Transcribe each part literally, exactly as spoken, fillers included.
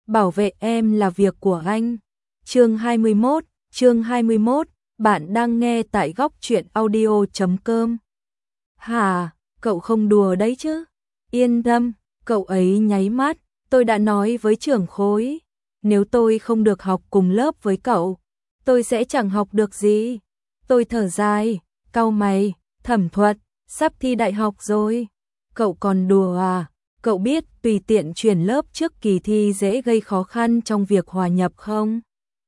bảo vệ em là việc của anh. Chương hai mươi mốt, chương hai mươi mốt, bạn đang nghe tại góc truyện audio chấm com. Hà, cậu không đùa đấy chứ? Yên tâm, cậu ấy nháy mắt, tôi đã nói với trưởng khối, nếu tôi không được học cùng lớp với cậu, tôi sẽ chẳng học được gì. Tôi thở dài, cau mày, Thẩm Thuật, sắp thi đại học rồi. Cậu còn đùa à? Cậu biết tùy tiện chuyển lớp trước kỳ thi dễ gây khó khăn trong việc hòa nhập không?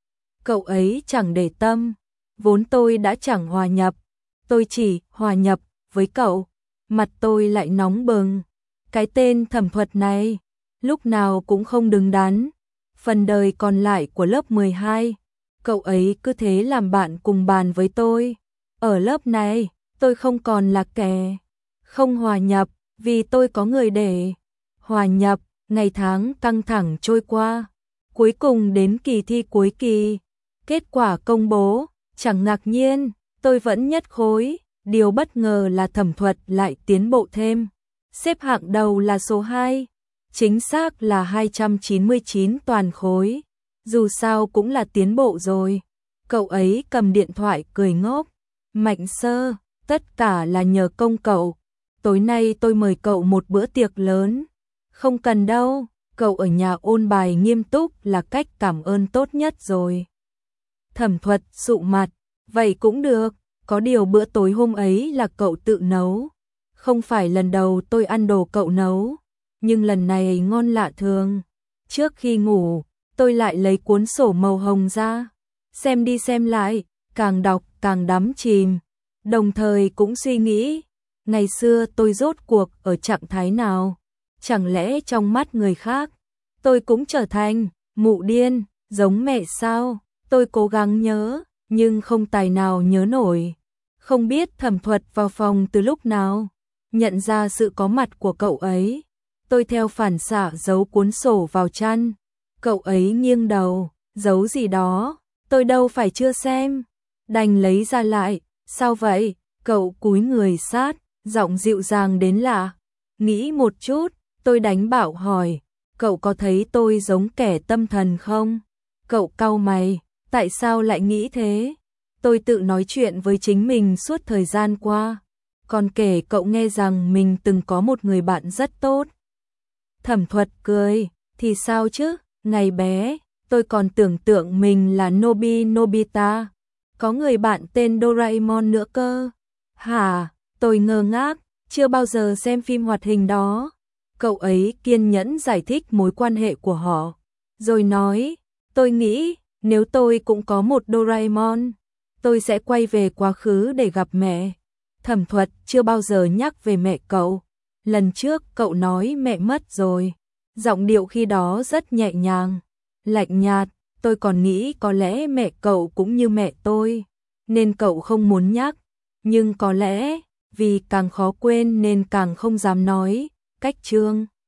Cậu ấy chẳng để tâm, vốn tôi đã chẳng hòa nhập, tôi chỉ hòa nhập với cậu. Mặt tôi lại nóng bừng. Cái tên Thẩm Thuật này, lúc nào cũng không đứng đắn. Phần đời còn lại của lớp mười hai, cậu ấy cứ thế làm bạn cùng bàn với tôi. Ở lớp này, tôi không còn là kẻ không hòa nhập, vì tôi có người để hòa nhập. Ngày tháng căng thẳng trôi qua, cuối cùng đến kỳ thi cuối kỳ. Kết quả công bố, chẳng ngạc nhiên, tôi vẫn nhất khối. Điều bất ngờ là Thẩm Thuật lại tiến bộ thêm. Xếp hạng đầu là số hai, chính xác là hai trăm chín mươi chín toàn khối. Dù sao cũng là tiến bộ rồi. Cậu ấy cầm điện thoại cười ngốc. Mạnh Sơ, tất cả là nhờ công cậu. Tối nay tôi mời cậu một bữa tiệc lớn. Không cần đâu, cậu ở nhà ôn bài nghiêm túc là cách cảm ơn tốt nhất rồi. Thẩm Thuật sụ mặt, vậy cũng được, có điều bữa tối hôm ấy là cậu tự nấu. Không phải lần đầu tôi ăn đồ cậu nấu, nhưng lần này ngon lạ thường. Trước khi ngủ, tôi lại lấy cuốn sổ màu hồng ra, xem đi xem lại, càng đọc càng đắm chìm. Đồng thời cũng suy nghĩ, ngày xưa tôi rốt cuộc ở trạng thái nào? Chẳng lẽ trong mắt người khác, tôi cũng trở thành mụ điên, giống mẹ sao? Tôi cố gắng nhớ, nhưng không tài nào nhớ nổi. Không biết Thẩm Thuật vào phòng từ lúc nào, nhận ra sự có mặt của cậu ấy. Tôi theo phản xạ giấu cuốn sổ vào chăn. Cậu ấy nghiêng đầu, giấu gì đó, tôi đâu phải chưa xem. Đành lấy ra lại, sao vậy? Cậu cúi người sát, giọng dịu dàng đến lạ. Nghĩ một chút, tôi đánh bạo hỏi, cậu có thấy tôi giống kẻ tâm thần không? Cậu cau mày, tại sao lại nghĩ thế? Tôi tự nói chuyện với chính mình suốt thời gian qua, còn kể cậu nghe rằng mình từng có một người bạn rất tốt. Thẩm Thuật cười, thì sao chứ, ngày bé, tôi còn tưởng tượng mình là Nobi Nobita, có người bạn tên Doraemon nữa cơ. Hả, tôi ngơ ngác, chưa bao giờ xem phim hoạt hình đó. Cậu ấy kiên nhẫn giải thích mối quan hệ của họ, rồi nói, tôi nghĩ, nếu tôi cũng có một Doraemon, tôi sẽ quay về quá khứ để gặp mẹ. Thẩm Thuật chưa bao giờ nhắc về mẹ cậu. Lần trước cậu nói mẹ mất rồi. Giọng điệu khi đó rất nhẹ nhàng, lạnh nhạt. Tôi còn nghĩ có lẽ mẹ cậu cũng như mẹ tôi, nên cậu không muốn nhắc. Nhưng có lẽ vì càng khó quên nên càng không dám nói. Cách chương